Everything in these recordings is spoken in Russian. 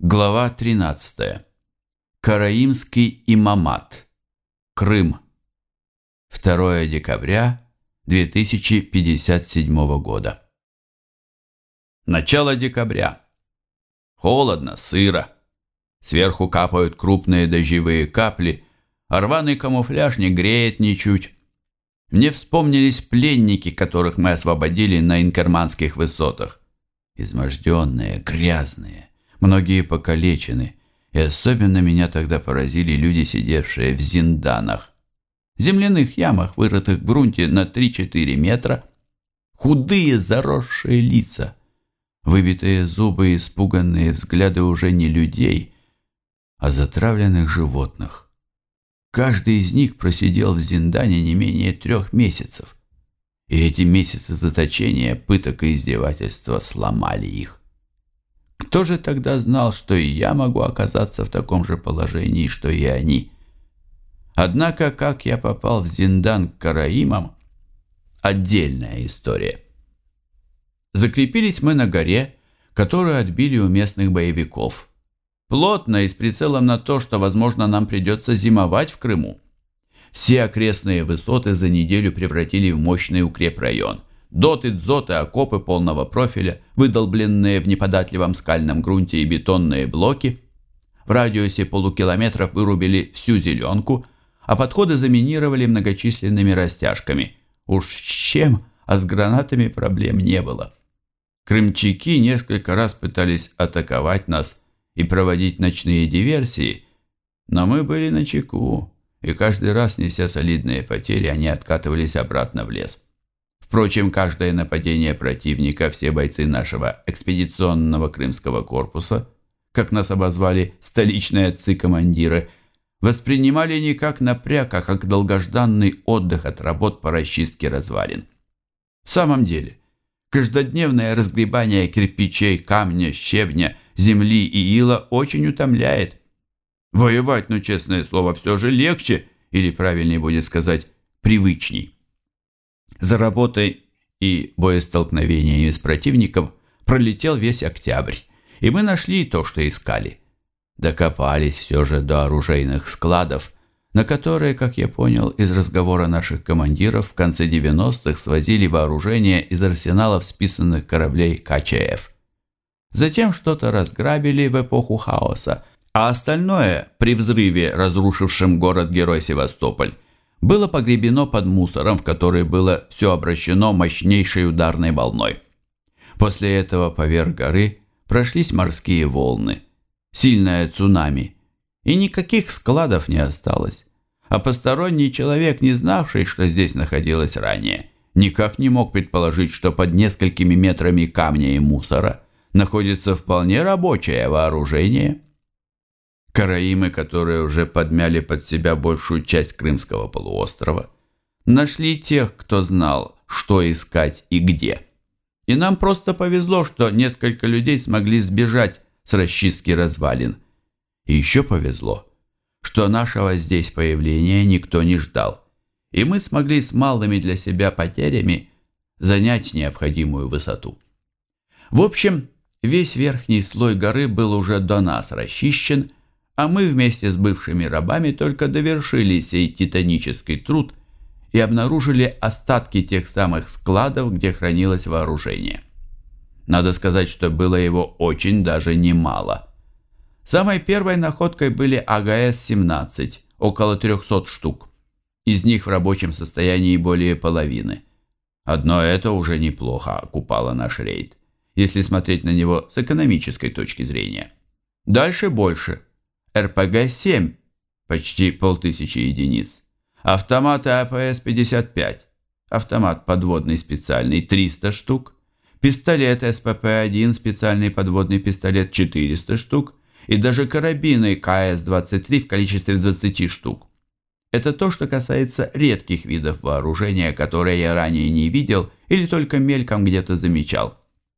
Глава 13. Караимский имамат. Крым. 2 декабря 2057 года. Начало декабря. Холодно, сыро. Сверху капают крупные дождевые капли, а рваный камуфляж не греет ничуть. Мне вспомнились пленники, которых мы освободили на инкерманских высотах. Изможденные, грязные. Многие покалечены, и особенно меня тогда поразили люди, сидевшие в зинданах. Земляных ямах, вырытых в грунте на 3-4 метра. Худые, заросшие лица, выбитые зубы и испуганные взгляды уже не людей, а затравленных животных. Каждый из них просидел в зиндане не менее 3 месяцев, и эти месяцы заточения, пыток и издевательства сломали их. Кто же тогда знал, что и я могу оказаться в таком же положении, что и они? Однако, как я попал в зиндан к караимам – отдельная история. Закрепились мы на горе, которую отбили у местных боевиков. Плотно и с прицелом на то, что, возможно, нам придется зимовать в Крыму. Все окрестные высоты за неделю превратили в мощный укрепрайон. Доты, дзоты, окопы полного профиля, выдолбленные в неподатливом скальном грунте и бетонные блоки. В радиусе полукилометров вырубили всю зеленку, а подходы заминировали многочисленными растяжками. Уж с чем, а с гранатами проблем не было. Крымчаки несколько раз пытались атаковать нас и проводить ночные диверсии, но мы были начеку, и каждый раз, неся солидные потери, они откатывались обратно в лес. Впрочем, каждое нападение противника все бойцы нашего экспедиционного крымского корпуса, как нас обозвали столичные отцы-командиры, воспринимали не как напряг, а как долгожданный отдых от работ по расчистке развалин. В самом деле, каждодневное разгребание кирпичей, камня, щебня, земли и ила очень утомляет. Воевать, ну, честное слово, все же легче, или правильнее будет сказать, привычней. За работой и боестолкновениями с противником пролетел весь октябрь, и мы нашли то, что искали. Докопались все же до оружейных складов, на которые, как я понял из разговора наших командиров, в конце 90-х свозили вооружение из арсеналов списанных кораблей КЧФ. Затем что-то разграбили в эпоху хаоса, а остальное, при взрыве, разрушившем город-герой Севастополь, было погребено под мусором, в который было все обращено мощнейшей ударной волной. После этого поверх горы прошлись морские волны, сильное цунами, и никаких складов не осталось. А посторонний человек, не знавший, что здесь находилось ранее, никак не мог предположить, что под несколькими метрами камня и мусора находится вполне рабочее вооружение. Караимы, которые уже подмяли под себя большую часть Крымского полуострова, нашли тех, кто знал, что искать и где. И нам просто повезло, что несколько людей смогли сбежать с расчистки развалин. И еще повезло, что нашего здесь появления никто не ждал, и мы смогли с малыми для себя потерями занять необходимую высоту. В общем, весь верхний слой горы был уже до нас расчищен, а мы вместе с бывшими рабами только довершили сей титанический труд и обнаружили остатки тех самых складов, где хранилось вооружение. Надо сказать, что было его очень даже немало. Самой первой находкой были АГС-17, около 300 штук. Из них в рабочем состоянии более половины. Одно это уже неплохо окупало наш рейд, если смотреть на него с экономической точки зрения. Дальше больше. РПГ-7, почти 5000 единиц. Автоматы АПС-55, автомат подводный специальный 300 штук. Пистолет СПП-1, специальный подводный пистолет 400 штук. И даже карабины КС-23 в количестве 20 штук. Это то, что касается редких видов вооружения, которые я ранее не видел или только мельком где-то замечал.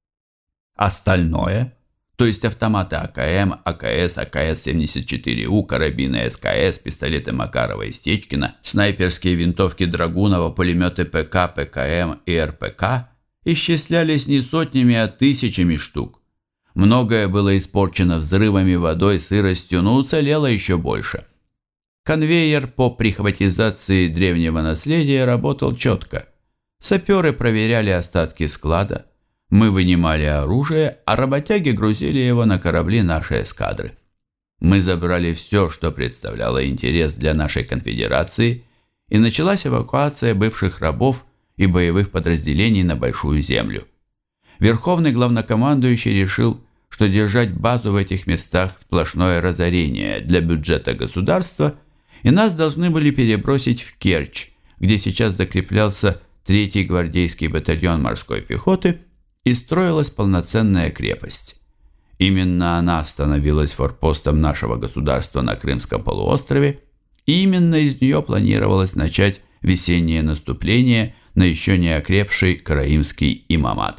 Остальное, то есть автоматы АКМ, АКС, АКС-74У, карабины СКС, пистолеты Макарова и Стечкина, снайперские винтовки Драгунова, пулеметы ПК, ПКМ и РПК, исчислялись не сотнями, а тысячами штук. Многое было испорчено взрывами, водой, сыростью, но уцелело еще больше. Конвейер по прихватизации древнего наследия работал четко. Саперы проверяли остатки склада, мы вынимали оружие, а работяги грузили его на корабли нашей эскадры. Мы забрали все, что представляло интерес для нашей конфедерации, и началась эвакуация бывших рабов и боевых подразделений на Большую Землю. Верховный главнокомандующий решил, что держать базу в этих местах – сплошное разорение для бюджета государства, и нас должны были перебросить в Керчь, где сейчас закреплялся 3-й гвардейский батальон морской пехоты и строилась полноценная крепость. Именно она становилась форпостом нашего государства на Крымском полуострове, и именно из нее планировалось начать весеннее наступление на еще не окрепший караимский имамат.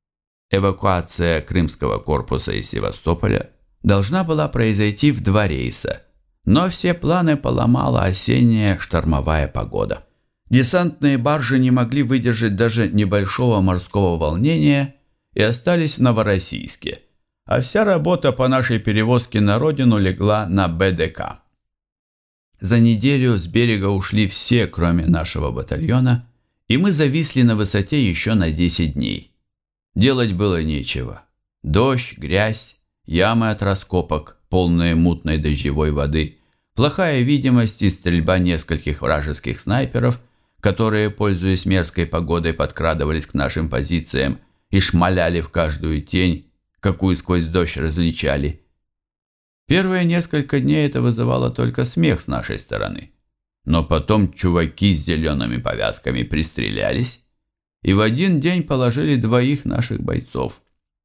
Эвакуация Крымского корпуса из Севастополя должна была произойти в 2 рейса, но все планы поломала осенняя штормовая погода. Десантные баржи не могли выдержать даже небольшого морского волнения и остались в Новороссийске, а вся работа по нашей перевозке на родину легла на БДК. За неделю с берега ушли все, кроме нашего батальона, и мы зависли на высоте еще на 10 дней. Делать было нечего. Дождь, грязь, ямы от раскопок, полные мутной дождевой воды, плохая видимость и стрельба нескольких вражеских снайперов, которые, пользуясь мерзкой погодой, подкрадывались к нашим позициям и шмаляли в каждую тень, какую сквозь дождь различали. Первые несколько дней это вызывало только смех с нашей стороны. Но потом чуваки с зелеными повязками пристрелялись, и в один день положили 2 наших бойцов.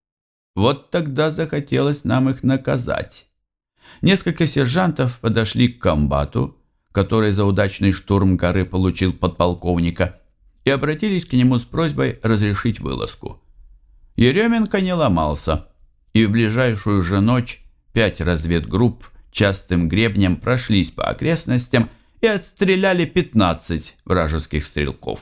Вот тогда захотелось нам их наказать. Несколько сержантов подошли к комбату, который за удачный штурм горы получил подполковника, и обратились к нему с просьбой разрешить вылазку. Еременко не ломался, и в ближайшую же ночь 5 разведгрупп частым гребнем прошлись по окрестностям и отстреляли 15 вражеских стрелков.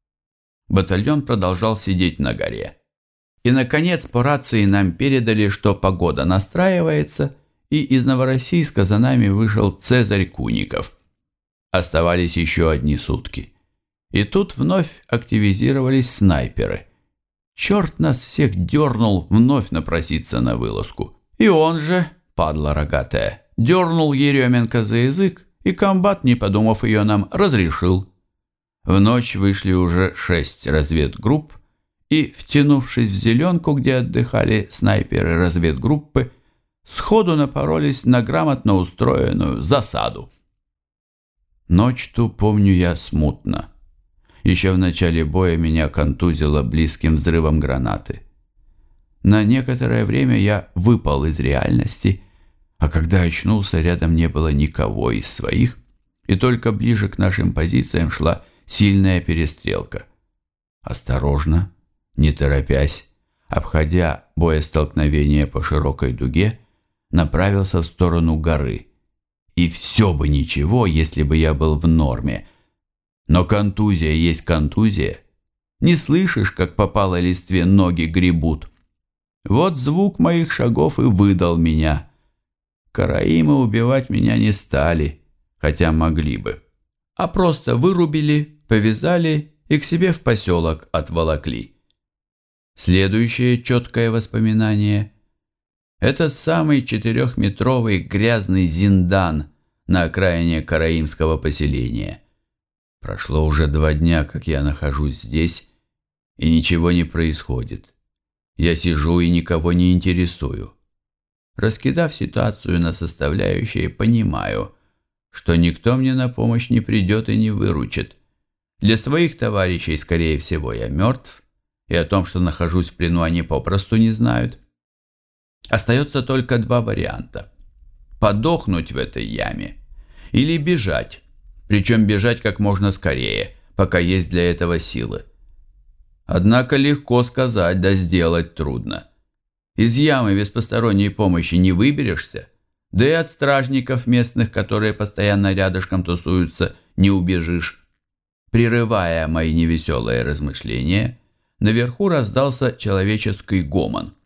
Батальон продолжал сидеть на горе. И, наконец, по рации нам передали, что погода настраивается, и из Новороссийска за нами вышел Цезарь Куников. Оставались еще одни сутки. И тут вновь активизировались снайперы. Черт нас всех дернул вновь напроситься на вылазку. И он же, падла рогатая, дернул Еременко за язык, и комбат, не подумав ее, нам разрешил. В ночь вышли уже 6 разведгрупп, и, втянувшись в зеленку, где отдыхали снайперы разведгруппы, сходу напоролись на грамотно устроенную засаду. Ночь ту помню я смутно. Еще в начале боя меня контузило близким взрывом гранаты. На некоторое время я выпал из реальности, а когда очнулся, рядом не было никого из своих, и только ближе к нашим позициям шла сильная перестрелка. Осторожно, не торопясь, обходя боестолкновение по широкой дуге, направился в сторону горы. И все бы ничего, если бы я был в норме. Но контузия есть контузия. Не слышишь, как по палой листве ноги гребут. Вот звук моих шагов и выдал меня. Караимы убивать меня не стали, хотя могли бы, а просто вырубили, повязали и к себе в поселок отволокли. Следующее четкое воспоминание – этот самый 4-метровый грязный зиндан на окраине караимского поселения. Прошло уже 2 дня, как я нахожусь здесь, и ничего не происходит. Я сижу и никого не интересую. Раскидав ситуацию на составляющие, понимаю, что никто мне на помощь не придет и не выручит. Для своих товарищей, скорее всего, я мертв, и о том, что нахожусь в плену, они попросту не знают. Остается только 2 варианта. Подохнуть в этой яме или бежать, причем бежать как можно скорее, пока есть для этого силы. Однако легко сказать, да сделать трудно. Из ямы без посторонней помощи не выберешься, да и от стражников местных, которые постоянно рядышком тусуются, не убежишь. Прерывая мои невеселые размышления, наверху раздался человеческий гомон.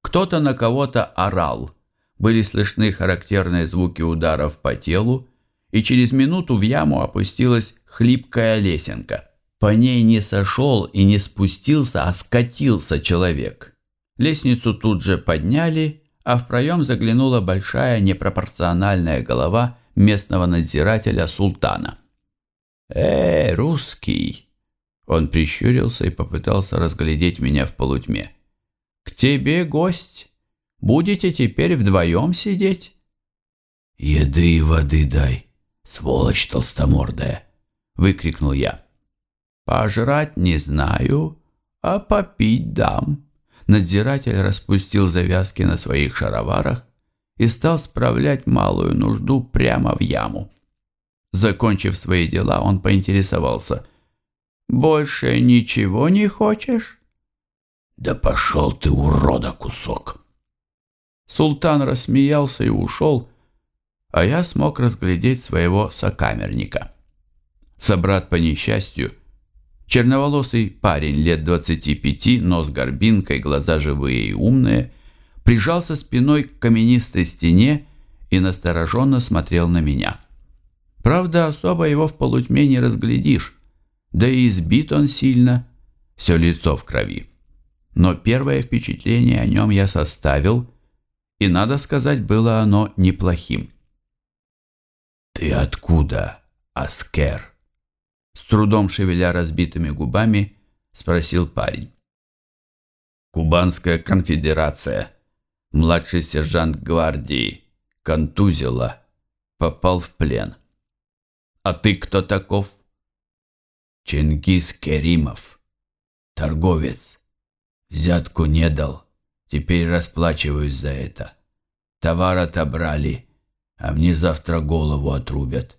Кто-то на кого-то орал. Были слышны характерные звуки ударов по телу, и через минуту в яму опустилась хлипкая лесенка. По ней не сошел и не спустился, а скатился человек. Лестницу тут же подняли, а в проем заглянула большая непропорциональная голова местного надзирателя Султана. Русский!» Он прищурился и попытался разглядеть меня в полутьме. «К тебе гость. Будете теперь вдвоем сидеть?» «Еды и воды дай, сволочь толстомордая!» — выкрикнул я. «Пожрать не знаю, а попить дам». Надзиратель распустил завязки на своих шароварах и стал справлять малую нужду прямо в яму. Закончив свои дела, он поинтересовался: «Больше ничего не хочешь?» «Да пошел ты, урода, кусок!» Султан рассмеялся и ушел, а я смог разглядеть своего сокамерника. Собрат по несчастью, черноволосый парень лет 25, нос горбинкой, глаза живые и умные, прижался спиной к каменистой стене и настороженно смотрел на меня. Правда, особо его в полутьме не разглядишь, да и избит он сильно, все лицо в крови. Но первое впечатление о нем я составил, и, надо сказать, было оно неплохим. «Ты откуда, Аскер?» С трудом шевеля разбитыми губами, спросил парень. «Кубанская конфедерация. Младший сержант гвардии. Контузило. Попал в плен. А ты кто таков?» «Чингис Керимов. Торговец. Взятку не дал. Теперь расплачиваюсь за это. Товар отобрали, а мне завтра голову отрубят».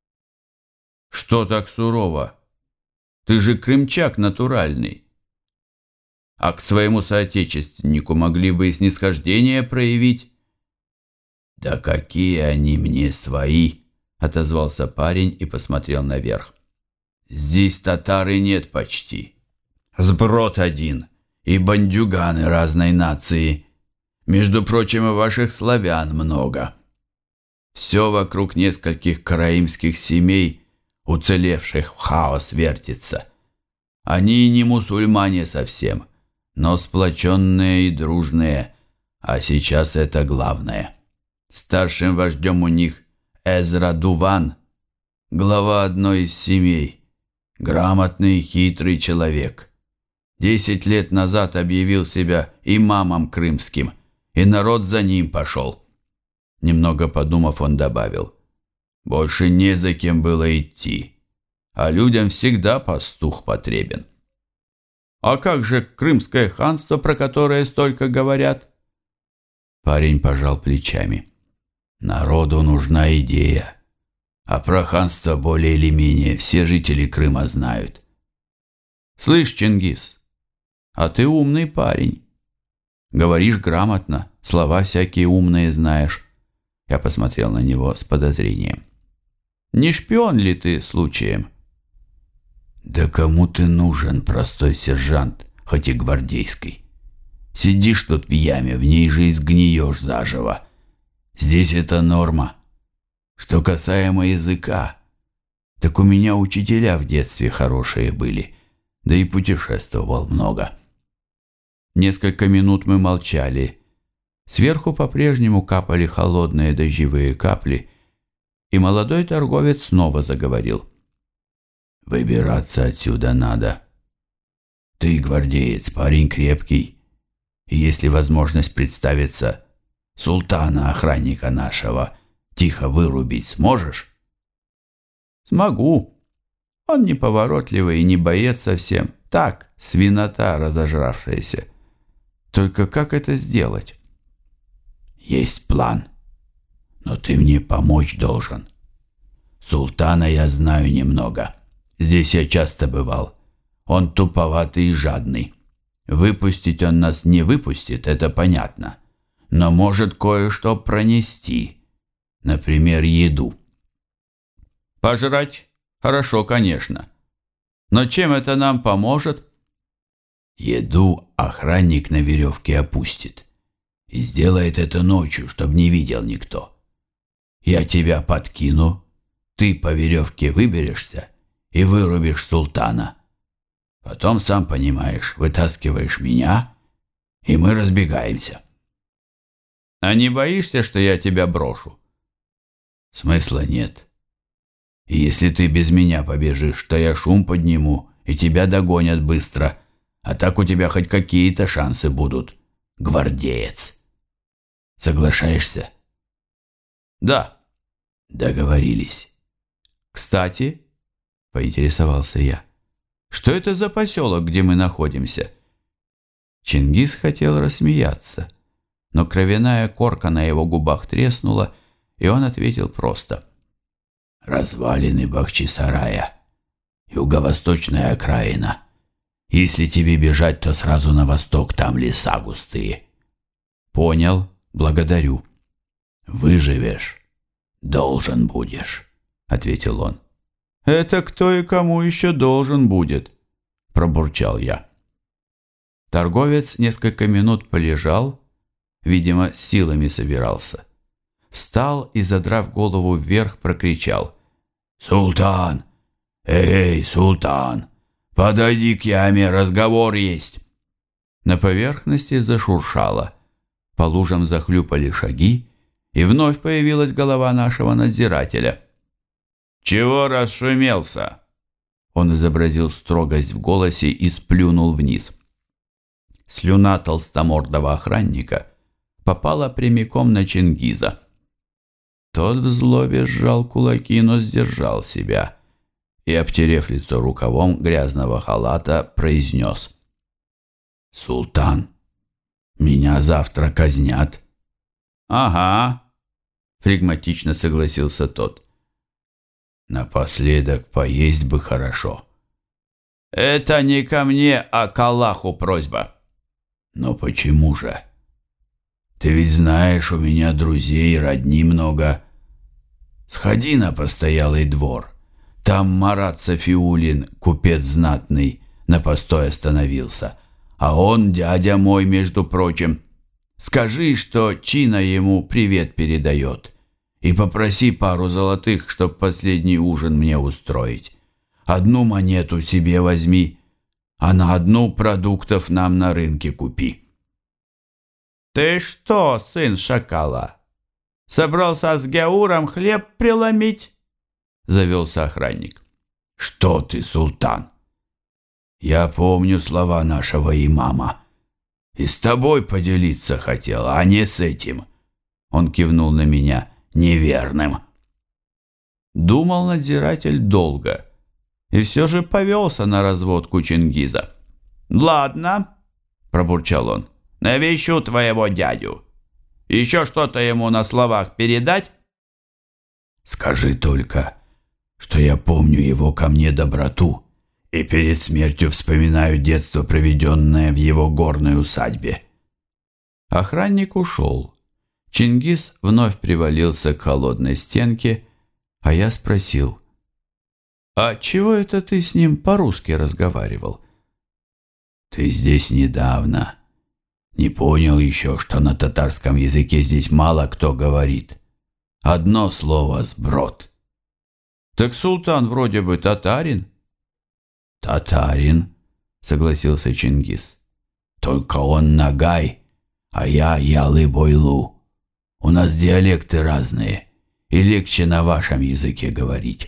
«Что так сурово? Ты же крымчак натуральный. А к своему соотечественнику могли бы и снисхождение проявить». «Да какие они мне свои!» — отозвался парень и посмотрел наверх. «Здесь татары нет почти. Сброд один и бандюганы разной нации. Между прочим, и ваших славян много. Все вокруг нескольких караимских семей, уцелевших в хаос, вертится. Они и не мусульмане совсем, но сплоченные и дружные, а сейчас это главное. Старшим вождем у них Эзра Дуван, глава одной из семей, грамотный и хитрый человек. 10 лет назад объявил себя имамом крымским, и народ за ним пошел». Немного подумав, он добавил: «Больше не за кем было идти, а людям всегда пастух потребен». «А как же Крымское ханство, про которое столько говорят?» Парень пожал плечами. «Народу нужна идея, а про ханство более или менее все жители Крыма знают». «Слышь, Чингис, а ты умный парень. Говоришь грамотно, слова всякие умные знаешь». Я посмотрел на него с подозрением. «Не шпион ли ты случаем?» «Да кому ты нужен, простой сержант, хоть и гвардейский? Сидишь тут в яме, в ней же и сгниешь заживо. Здесь это норма. Что касаемо языка, так у меня учителя в детстве хорошие были, да и путешествовал много». Несколько минут мы молчали. Сверху по-прежнему капали холодные дождевые капли, и молодой торговец снова заговорил. «Выбираться отсюда надо. Ты, гвардеец, парень крепкий, и если возможность представится, султана, охранника нашего, тихо вырубить сможешь?» «Смогу. Он неповоротливый и не боец совсем. Так, свинота разожравшаяся. Только как это сделать?» «Есть план, но ты мне помочь должен. Султана я знаю немного. Здесь я часто бывал. Он туповатый и жадный. Выпустить он нас не выпустит, это понятно. Но может кое-что пронести. Например, еду». «Пожрать? Хорошо, конечно. Но чем это нам поможет?» «Еду охранник на веревке опустит. И сделает это ночью, чтобы не видел никто. Я тебя подкину, ты по веревке выберешься и вырубишь султана. Потом, сам понимаешь, вытаскиваешь меня, и мы разбегаемся. А не боишься, что я тебя брошу? Смысла нет. И если ты без меня побежишь, то я шум подниму, и тебя догонят быстро. А так у тебя хоть какие-то шансы будут, гвардеец. Соглашаешься? Да. Договорились. Кстати, поинтересовался я, что это за поселок, где мы находимся? Чингис хотел рассмеяться, но кровяная корка на его губах треснула, и он ответил просто: развалины Бахчисарая, юго-восточная окраина. Если тебе бежать, то сразу на восток, там леса густые. Понял, благодарю. Выживешь, должен будешь, ответил он. Это кто и кому еще должен будет, пробурчал я. Торговец несколько минут полежал, видимо, с силами собирался. Встал и, задрав голову вверх, прокричал: «Султан! Эй, султан! Подойди к яме, разговор есть!» На поверхности зашуршало, по лужам захлюпали шаги, и вновь появилась голова нашего надзирателя. «Чего расшумелся?» Он изобразил строгость в голосе и сплюнул вниз. Слюна толстомордого охранника попала прямиком на Чингиза. Тот в злобе сжал кулаки, но сдержал себя и, обтерев лицо рукавом грязного халата, произнес: «Султан, меня завтра казнят». «Ага», — флегматично согласился тот. «Напоследок поесть бы хорошо». «Это не ко мне, а к Аллаху просьба». «Но почему же? Ты ведь знаешь, у меня друзей и родни много. Сходи на постоялый двор. Там Марат Сафиулин, купец знатный, на постой остановился. А он дядя мой, между прочим. Скажи, что Чина ему привет передает. И попроси пару золотых, чтоб последний ужин мне устроить. Одну монету себе возьми, а на одну продуктов нам на рынке купи». «Ты что, сын шакала, собрался с Гяуром хлеб преломить?» — завелся охранник. «Что ты, султан? Я помню слова нашего имама. И с тобой поделиться хотел, а не с этим». Он кивнул на меня: «неверным». Думал надзиратель долго и все же повелся на разводку Чингиза. «Ладно», — пробурчал он, — «навещу твоего дядю. Еще что-то ему на словах передать?» «Скажи только, что я помню его ко мне доброту и перед смертью вспоминаю детство, проведенное в его горной усадьбе». Охранник ушел. Чингис вновь привалился к холодной стенке, а я спросил: «А чего это ты с ним по-русски разговаривал?» «Ты здесь недавно. Не понял еще, что на татарском языке здесь мало кто говорит. Одно слово — сброд». «Так султан вроде бы татарин». «Татарин», — согласился Чингис. «Только он нагай, а я ялы-бойлу. У нас диалекты разные, и легче на вашем языке говорить».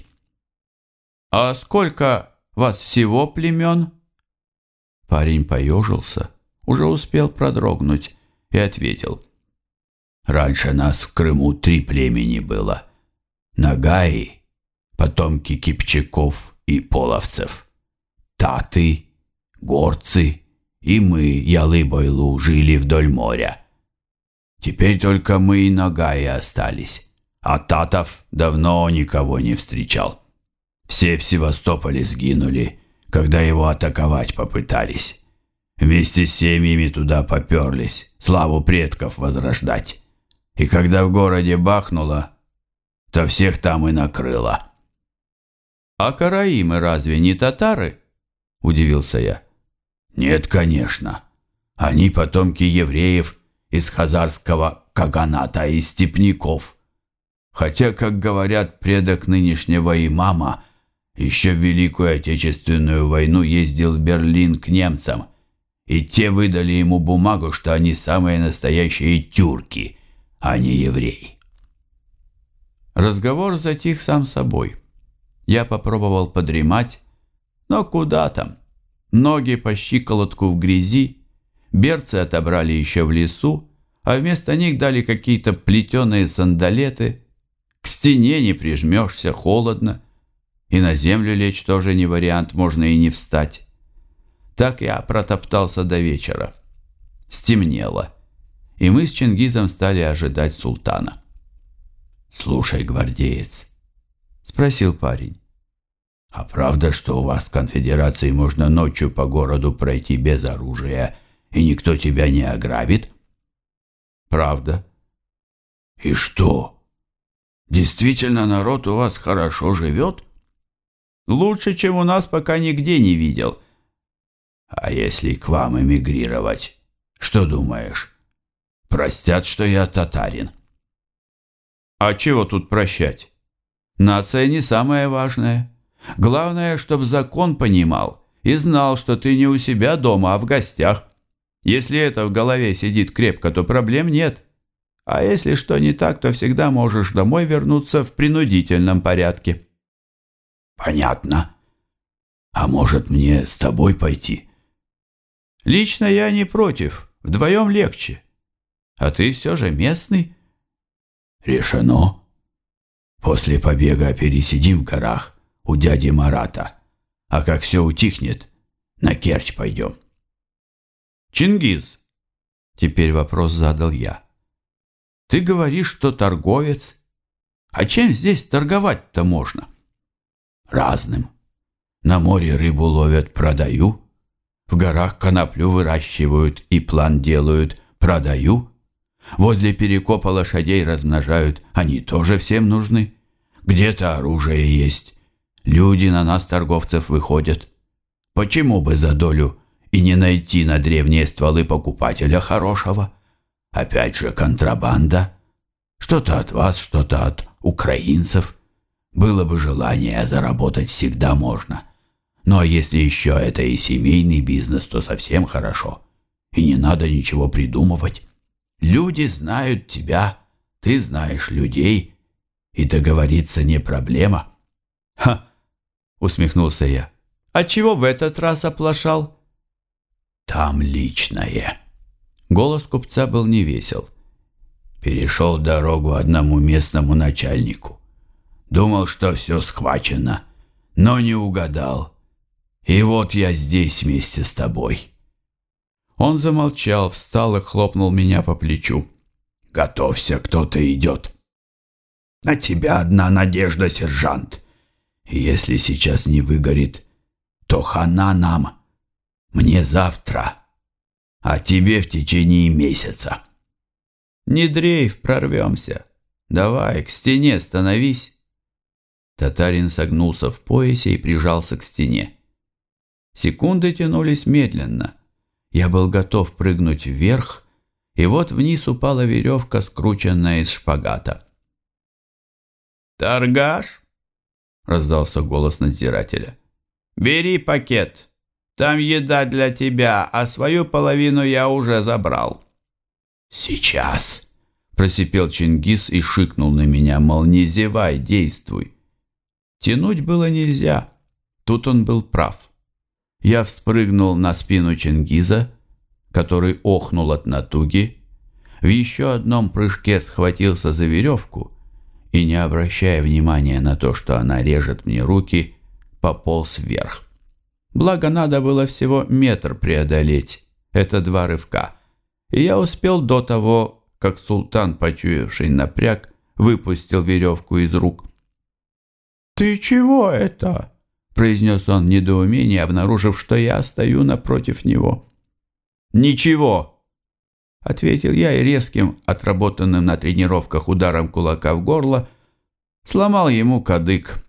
«А сколько вас всего племен?» Парень поежился, уже успел продрогнуть, и ответил: «Раньше нас в Крыму 3 племени было. Нагаи, потомки кипчаков и половцев, таты, горцы и мы, ялы-бойлу, жили вдоль моря. Теперь только мы и нагаи остались, а татов давно никого не встречал. Все в Севастополе сгинули, когда его атаковать попытались. Вместе с семьями туда поперлись, славу предков возрождать. И когда в городе бахнуло, то всех там и накрыло». «А караимы разве не татары?» – удивился я. «Нет, конечно. Они потомки евреев из хазарского каганата и степняков. Хотя, как говорят, предок нынешнего имама еще в Великую Отечественную войну ездил в Берлин к немцам, и те выдали ему бумагу, что они самые настоящие тюрки, а не евреи. Разговор затих сам собой. Я попробовал подремать, но куда там? Ноги по щиколотку в грязи, берцы отобрали еще в лесу, а вместо них дали какие-то плетеные сандалеты. К стене не прижмешься, холодно, и на землю лечь тоже не вариант, можно и не встать. Так я протоптался до вечера. Стемнело, и мы с Чингизом стали ожидать султана. «Слушай, гвардеец», — спросил парень, — «а правда, что у вас в конфедерации можно ночью по городу пройти без оружия, и никто тебя не ограбит?» «Правда». «И что? Действительно, народ у вас хорошо живет?» «Лучше, чем у нас, пока нигде не видел». «А если к вам эмигрировать, что думаешь? Простят, что я татарин?» «А чего тут прощать? Нация не самое важное. Главное, чтоб закон понимал и знал, что ты не у себя дома, а в гостях. Если это в голове сидит крепко, то проблем нет. А если что не так, то всегда можешь домой вернуться в принудительном порядке». «Понятно. А может, мне с тобой пойти?» «Лично я не против. Вдвоем легче. А ты все же местный». «Решено. После побега пересидим в горах у дяди Марата, а как все утихнет, на Керчь пойдем». «Чингиз», — теперь вопрос задал я, — «ты говоришь, что торговец. А чем здесь торговать-то можно?» «Разным. На море рыбу ловят, продаю. В горах коноплю выращивают и план делают, продаю. Возле перекопа лошадей размножают, они тоже всем нужны. Где-то оружие есть. Люди на нас, торговцев, выходят. Почему бы за долю и не найти на древние стволы покупателя хорошего? Опять же контрабанда. Что-то от вас, что-то от украинцев. Было бы желание, заработать всегда можно. Ну а если еще это и семейный бизнес, то совсем хорошо. И не надо ничего придумывать. Люди знают тебя, ты знаешь людей, и договориться не проблема». «Ха!» — усмехнулся я. «А чего в этот раз оплошал?» «Там личное». Голос купца был невесел. «Перешел дорогу одному местному начальнику. Думал, что все схвачено, но не угадал. И вот я здесь вместе с тобой». Он замолчал, встал и хлопнул меня по плечу. «Готовься, кто-то идет. На тебя одна надежда, сержант. И если сейчас не выгорит, то хана нам. Мне завтра, а тебе в течение месяца». «Не дрейф, прорвемся. Давай, к стене становись». Татарин согнулся в поясе и прижался к стене. Секунды тянулись медленно. Я был готов прыгнуть вверх, и вот вниз упала веревка, скрученная из шпагата. «Торгаш?» — раздался голос надзирателя. «Бери пакет. Там еда для тебя, а свою половину я уже забрал». «Сейчас», — просипел Чингис и шикнул на меня, мол, не зевай, действуй. Тянуть было нельзя. Тут он был прав. Я вспрыгнул на спину Чингиза, который охнул от натуги, в еще одном прыжке схватился за веревку и, не обращая внимания на то, что она режет мне руки, пополз вверх. Благо, надо было всего метр преодолеть, это 2 рывка, и я успел до того, как султан, почуявший напряг, выпустил веревку из рук. «Ты чего это?» — произнес он в недоумении, обнаружив, что я стою напротив него. «Ничего!» — ответил я и резким, отработанным на тренировках ударом кулака в горло, сломал ему кадык.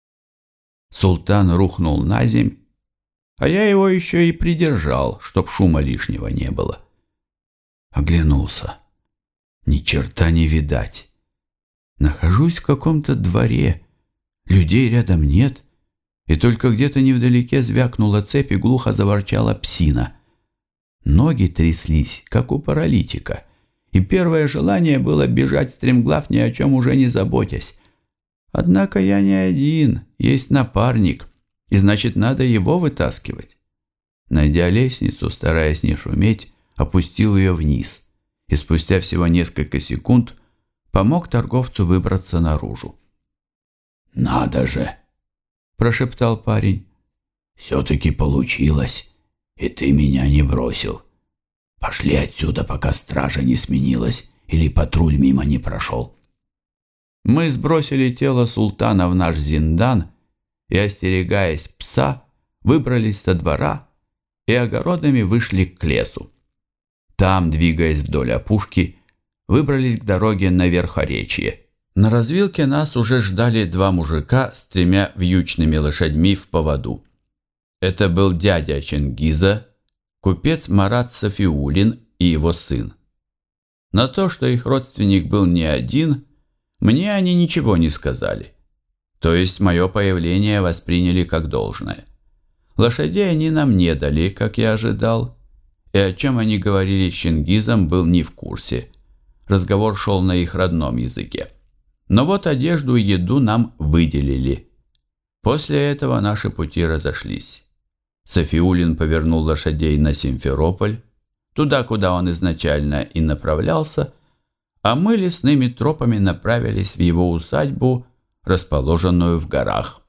Султан рухнул на земь, а я его еще и придержал, чтоб шума лишнего не было. Оглянулся. Ни черта не видать. Нахожусь в каком-то дворе. Людей рядом нет. И только где-то невдалеке звякнула цепь и глухо заворчала псина. Ноги тряслись, как у паралитика. И первое желание было бежать стремглав, ни о чем уже не заботясь. Однако я не один, есть напарник, и значит, надо его вытаскивать. Найдя лестницу, стараясь не шуметь, опустил ее вниз. И спустя всего несколько секунд помог торговцу выбраться наружу. «Надо же!» – прошептал парень. «Все-таки получилось, и ты меня не бросил. Пошли отсюда, пока стража не сменилась или патруль мимо не прошел». Мы сбросили тело султана в наш зиндан и, остерегаясь пса, выбрались со двора и огородами вышли к лесу. Там, двигаясь вдоль опушки, выбрались к дороге на Верхоречье. На развилке нас уже ждали два мужика с 3 вьючными лошадьми в поводу. Это был дядя Чингиза, купец Марат Сафиулин и его сын. На то, что их родственник был не один, мне они ничего не сказали. То есть мое появление восприняли как должное. Лошадей они нам не дали, как я ожидал, и о чем они говорили с Чингизом, был не в курсе. Разговор шел на их родном языке. Но вот одежду и еду нам выделили. После этого наши пути разошлись. Сафиулин повернул лошадей на Симферополь, туда, куда он изначально и направлялся, а мы лесными тропами направились в его усадьбу, расположенную в горах.